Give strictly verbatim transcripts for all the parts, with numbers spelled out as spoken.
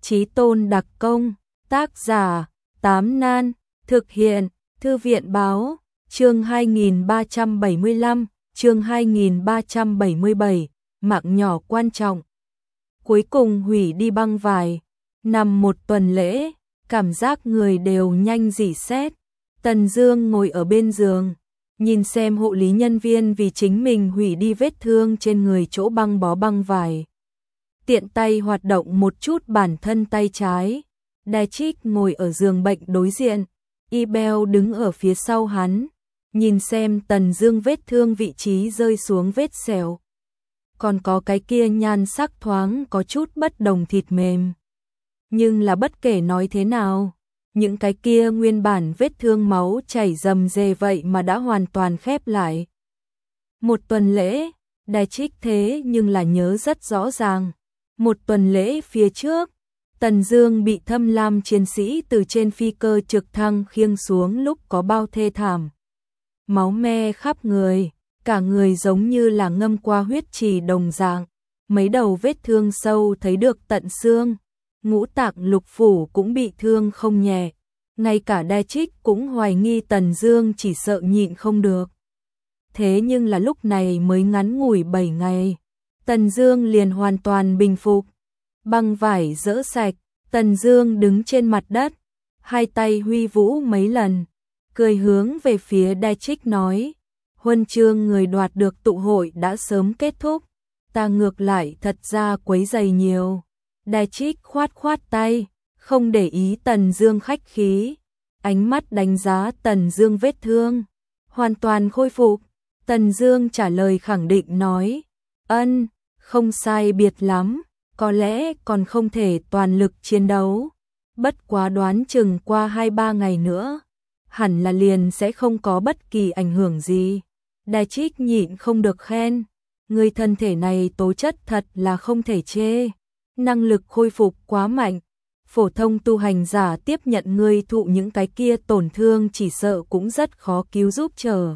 Chí tôn đặc công, tác giả, Tám Nan, thực hiện, Thư viện báo, chương hai nghìn ba trăm bảy mươi lăm, chương hai nghìn ba trăm bảy mươi bảy, mạng nhỏ quan trọng. Cuối cùng hủy đi băng vải, nằm một tuần lễ, cảm giác người đều nhanh rỉ sét. Tần Dương ngồi ở bên giường, nhìn xem hộ lý nhân viên vì chính mình hủy đi vết thương trên người chỗ băng bó băng vải. Tiện tay hoạt động một chút bản thân tay trái. Dietrich ngồi ở giường bệnh đối diện, Ibel đứng ở phía sau hắn, nhìn xem Tần Dương vết thương vị trí rơi xuống vết sẹo. Còn có cái kia nhan sắc thoáng có chút bất đồng thịt mềm. Nhưng là bất kể nói thế nào, những cái kia nguyên bản vết thương máu chảy rầm rề vậy mà đã hoàn toàn khép lại. Một tuần lễ, Dietrich thế nhưng là nhớ rất rõ ràng. Một tuần lễ phía trước, Tần Dương bị Thâm Lam chiến sĩ từ trên phi cơ trực thăng khiêng xuống lúc có bao thê thảm. Máu me khắp người, cả người giống như là ngâm qua huyết trì đồng dạng, mấy đầu vết thương sâu thấy được tận xương, ngũ tạng lục phủ cũng bị thương không nhẹ. Ngay cả Dietrich cũng hoài nghi Tần Dương chỉ sợ nhịn không được. Thế nhưng là lúc này mới ngắn ngủi bảy ngày, Tần Dương liền hoàn toàn bình phục. Băng vải rỡ sạch, Tần Dương đứng trên mặt đất, hai tay huy vũ mấy lần, cười hướng về phía Dietrich nói: "Huân chương người đoạt được tụ hội đã sớm kết thúc, ta ngược lại thật ra quấy rầy nhiều." Dietrich khoát khoát tay, không để ý Tần Dương khách khí, ánh mắt đánh giá Tần Dương vết thương, hoàn toàn khôi phục. Tần Dương trả lời khẳng định nói: "Ân, không sai biệt lắm, có lẽ còn không thể toàn lực chiến đấu, bất quá đoán chừng qua hai ba ngày nữa, hẳn là liền sẽ không có bất kỳ ảnh hưởng gì." Dietrich nhịn không được khen: "Người thân thể này tố chất thật là không thể chê, năng lực khôi phục quá mạnh, phổ thông tu hành giả tiếp nhận ngươi thụ những cái kia tổn thương chỉ sợ cũng rất khó cứu giúp trở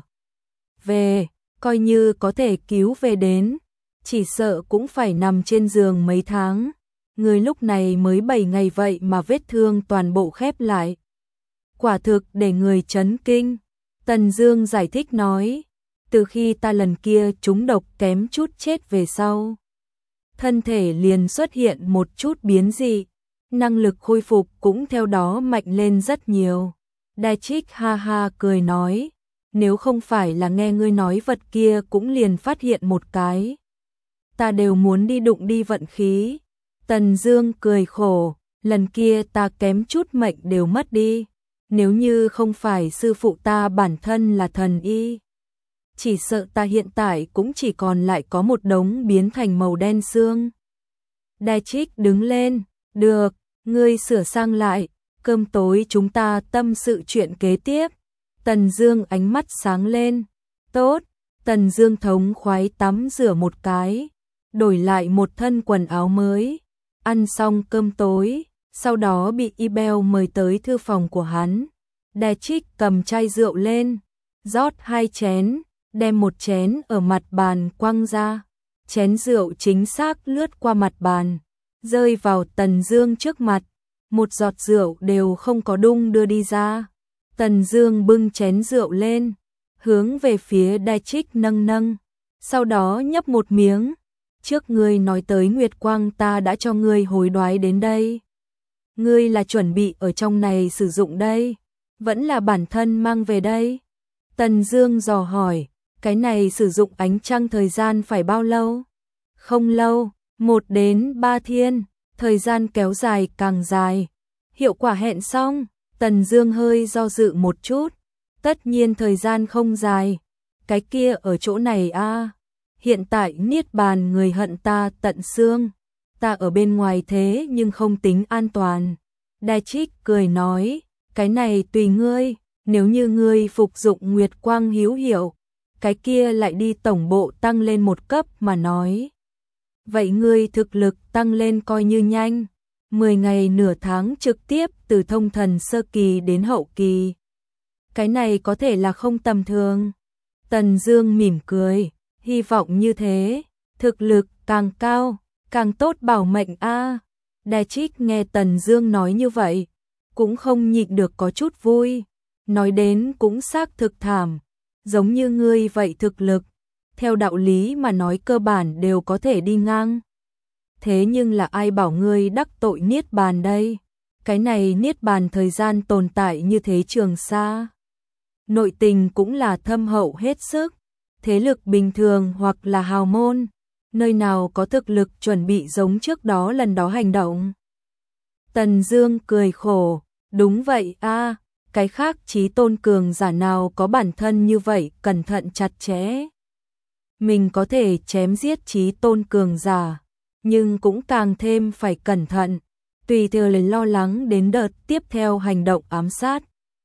về, coi như có thể cứu về đến, chỉ sợ cũng phải nằm trên giường mấy tháng. Người lúc này mới bảy ngày vậy mà vết thương toàn bộ khép lại, quả thực để người chấn kinh." Tần Dương giải thích nói: "Từ khi ta lần kia trúng độc kém chút chết về sau, thân thể liền xuất hiện một chút biến dị, năng lực khôi phục cũng theo đó mạnh lên rất nhiều." Dietrich ha ha cười nói: "Nếu không phải là nghe ngươi nói vật kia cũng liền phát hiện một cái, ta đều muốn đi đụng đi vận khí." Tần Dương cười khổ: "Lần kia ta kém chút mệnh đều mất đi, nếu như không phải sư phụ ta bản thân là thần y, chỉ sợ ta hiện tại cũng chỉ còn lại có một đống biến thành màu đen xương." Dietrich đứng lên: "Được, ngươi sửa sang lại, cơm tối chúng ta tâm sự chuyện kế tiếp." Tần Dương ánh mắt sáng lên: "Tốt." Tần Dương thống khoái tắm rửa một cái, đổi lại một thân quần áo mới, ăn xong cơm tối, sau đó bị Ibel mời tới thư phòng của hắn. Dietrich cầm chai rượu lên, rót hai chén, đem một chén ở mặt bàn quăng ra, chén rượu chính xác lướt qua mặt bàn, rơi vào Tần Dương trước mặt, một giọt rượu đều không có đung đưa đi ra. Tần Dương bưng chén rượu lên, hướng về phía Dietrich nâng nâng, sau đó nhấp một miếng: "Trước ngươi nói tới Nguyệt Quang ta đã cho ngươi hối đoái đến đây. Ngươi là chuẩn bị ở trong này sử dụng đây, vẫn là bản thân mang về đây?" Tần Dương dò hỏi: "Cái này sử dụng ánh trăng thời gian phải bao lâu?" "Không lâu, một đến ba thiên, thời gian kéo dài càng dài, hiệu quả hẹn xong." Tần Dương hơi do dự một chút: "Tất nhiên thời gian không dài, cái kia ở chỗ này a, à. Hiện tại niết bàn người hận ta tận xương, ta ở bên ngoài thế nhưng không tính an toàn." Dietrich cười nói: "Cái này tùy ngươi, nếu như ngươi phục dụng Nguyệt Quang hữu hiệu, cái kia lại đi tổng bộ tăng lên một cấp mà nói. Vậy ngươi thực lực tăng lên coi như nhanh, mười ngày nửa tháng trực tiếp từ thông thần sơ kỳ đến hậu kỳ. Cái này có thể là không tầm thường." Tần Dương mỉm cười: "Hy vọng như thế, thực lực càng cao, càng tốt bảo mệnh a." Đe Trích nghe Tần Dương nói như vậy, cũng không nhịn được có chút vui, nói đến cũng xác thực thảm, giống như ngươi vậy thực lực, theo đạo lý mà nói cơ bản đều có thể đi ngang. Thế nhưng là ai bảo ngươi đắc tội Niết Bàn đây? Cái này Niết Bàn thời gian tồn tại như thế trường xa. Nội tình cũng là thâm hậu hết sức, thế lực bình thường hoặc là hào môn, nơi nào có thực lực chuẩn bị giống trước đó lần đó hành động. Tần Dương cười khổ, đúng vậy a, cái khác chí tôn cường giả nào có bản thân như vậy cẩn thận chặt chẽ. Mình có thể chém giết chí tôn cường giả, nhưng cũng càng thêm phải cẩn thận, tùy theo lời lo lắng đến đợt tiếp theo hành động ám sát.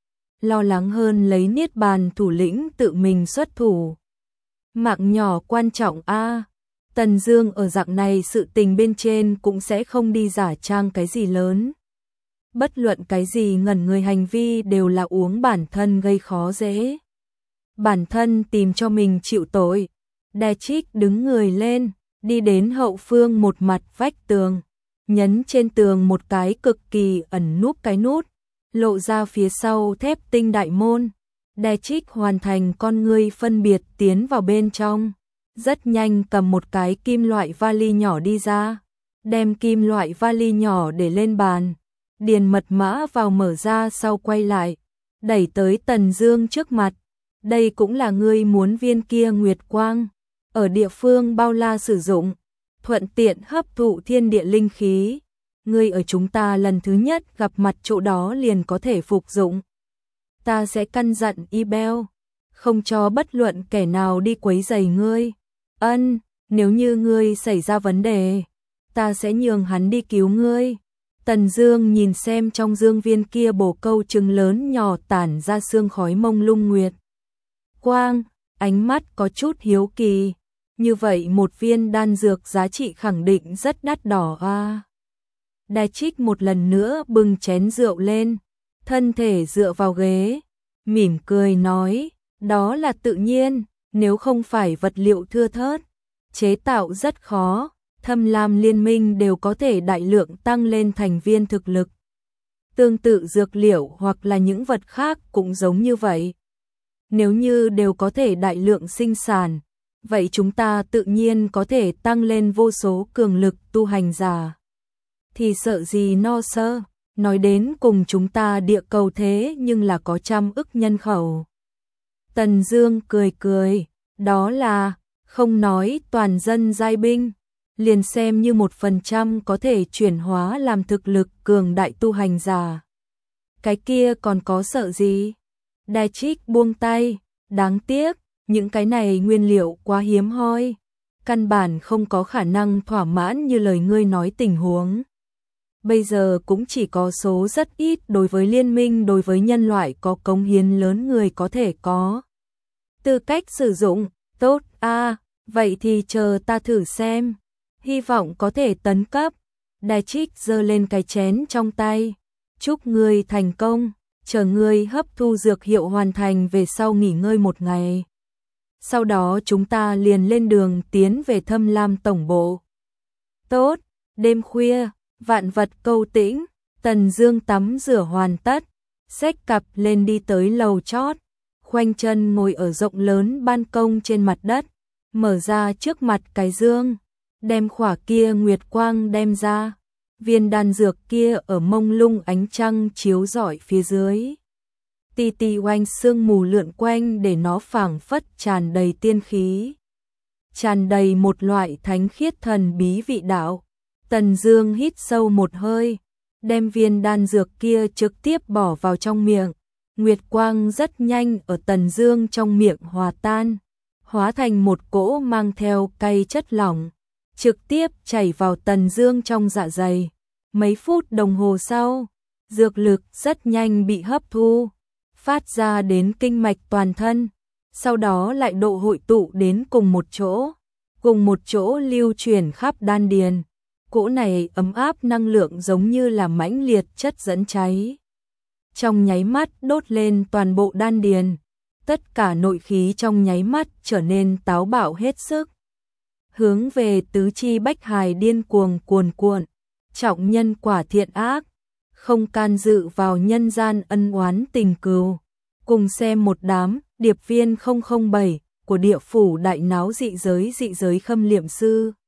Lo lắng hơn lấy Niết Bàn thủ lĩnh tự mình xuất thủ. Mạng nhỏ quan trọng a. Tần Dương ở dạng này sự tình bên trên cũng sẽ không đi giả trang cái gì lớn. Bất luận cái gì ngẩn người hành vi đều là uống bản thân gây khó dễ. Bản thân tìm cho mình chịu tội. Đe Trích đứng người lên, đi đến hậu phương một mặt vách tường, nhấn trên tường một cái cực kỳ ẩn núp cái nút, lộ ra phía sau thép tinh đại môn. Đe Trích hoàn thành con ngươi phân biệt tiến vào bên trong, rất nhanh cầm một cái kim loại vali nhỏ đi ra, đem kim loại vali nhỏ để lên bàn, điền mật mã vào mở ra sau quay lại, đẩy tới Tần Dương trước mặt. Đây cũng là ngươi muốn viên kia nguyệt quang, ở địa phương bao la sử dụng, thuận tiện hấp thụ thiên địa linh khí. Ngươi ở chúng ta lần thứ nhất gặp mặt chỗ đó liền có thể phục dụng. Ta sẽ căn dặn Ibel, không cho bất luận kẻ nào đi quấy rầy ngươi. Ân, nếu như ngươi xảy ra vấn đề, ta sẽ nhường hắn đi cứu ngươi. Tần Dương nhìn xem trong dương viên kia bổ câu trứng lớn nhỏ tản ra sương khói mông lung nguyệt quang, ánh mắt có chút hiếu kỳ. Như vậy một viên đan dược giá trị khẳng định rất đắt đỏ a. À. Đe Trích một lần nữa bưng chén rượu lên, thân thể dựa vào ghế, mỉm cười nói, đó là tự nhiên, nếu không phải vật liệu thưa thớt, chế tạo rất khó, Thâm Lam liên minh đều có thể đại lượng tăng lên thành viên thực lực. Tương tự dược liệu hoặc là những vật khác cũng giống như vậy. Nếu như đều có thể đại lượng sinh sản, vậy chúng ta tự nhiên có thể tăng lên vô số cường lực tu hành giả. Thì sợ gì no sơ, nói đến cùng chúng ta địa cầu thế nhưng là có trăm ức nhân khẩu. Tần Dương cười cười, đó là, không nói toàn dân giai binh, liền xem như một phần trăm có thể chuyển hóa làm thực lực cường đại tu hành giả. Cái kia còn có sợ gì? Đe Trích buông tay, đáng tiếc, những cái này nguyên liệu quá hiếm hoi, căn bản không có khả năng thỏa mãn như lời ngươi nói tình huống. Bây giờ cũng chỉ có số rất ít đối với liên minh đối với nhân loại có cống hiến lớn người có thể có tư cách sử dụng. Tốt a, à, vậy thì chờ ta thử xem, hy vọng có thể tấn cấp. Đe Trích giơ lên cái chén trong tay, chúc ngươi thành công, chờ ngươi hấp thu dược hiệu hoàn thành về sau nghỉ ngơi một ngày. Sau đó chúng ta liền lên đường tiến về Thâm Lam tổng bộ. Tốt, đêm khuya, vạn vật câu tĩnh, Tần Dương tắm rửa hoàn tất, xách cặp lên đi tới lầu chót, khoanh chân ngồi ở rộng lớn ban công trên mặt đất, mở ra trước mặt cái dương, đem khỏa kia nguyệt quang đem ra, viên đan dược kia ở mông lung ánh trăng chiếu rọi phía dưới. Tì tì oanh sương mù lượn quanh để nó phảng phất tràn đầy tiên khí, tràn đầy một loại thánh khiết thần bí vị đạo. Tần Dương hít sâu một hơi, đem viên đan dược kia trực tiếp bỏ vào trong miệng. Nguyệt quang rất nhanh ở Tần Dương trong miệng hòa tan, hóa thành một cỗ mang theo cay chất lỏng, trực tiếp chảy vào Tần Dương trong dạ dày. Mấy phút đồng hồ sau, dược lực rất nhanh bị hấp thu, phát ra đến kinh mạch toàn thân, sau đó lại độ hội tụ đến cùng một chỗ, cùng một chỗ lưu chuyển khắp đan điền. Cỗ này ấm áp năng lượng giống như là mãnh liệt chất dẫn cháy, trong nháy mắt đốt lên toàn bộ đan điền, tất cả nội khí trong nháy mắt trở nên táo bạo hết sức, hướng về tứ chi bách hài điên cuồng cuồn cuộn. trọng nhân quả thiện ác, không can dự vào nhân gian ân oán tình cừu. Cùng xem một đám điệp viên không không bảy của địa phủ đại náo dị giới dị giới Khâm Liệm Sư.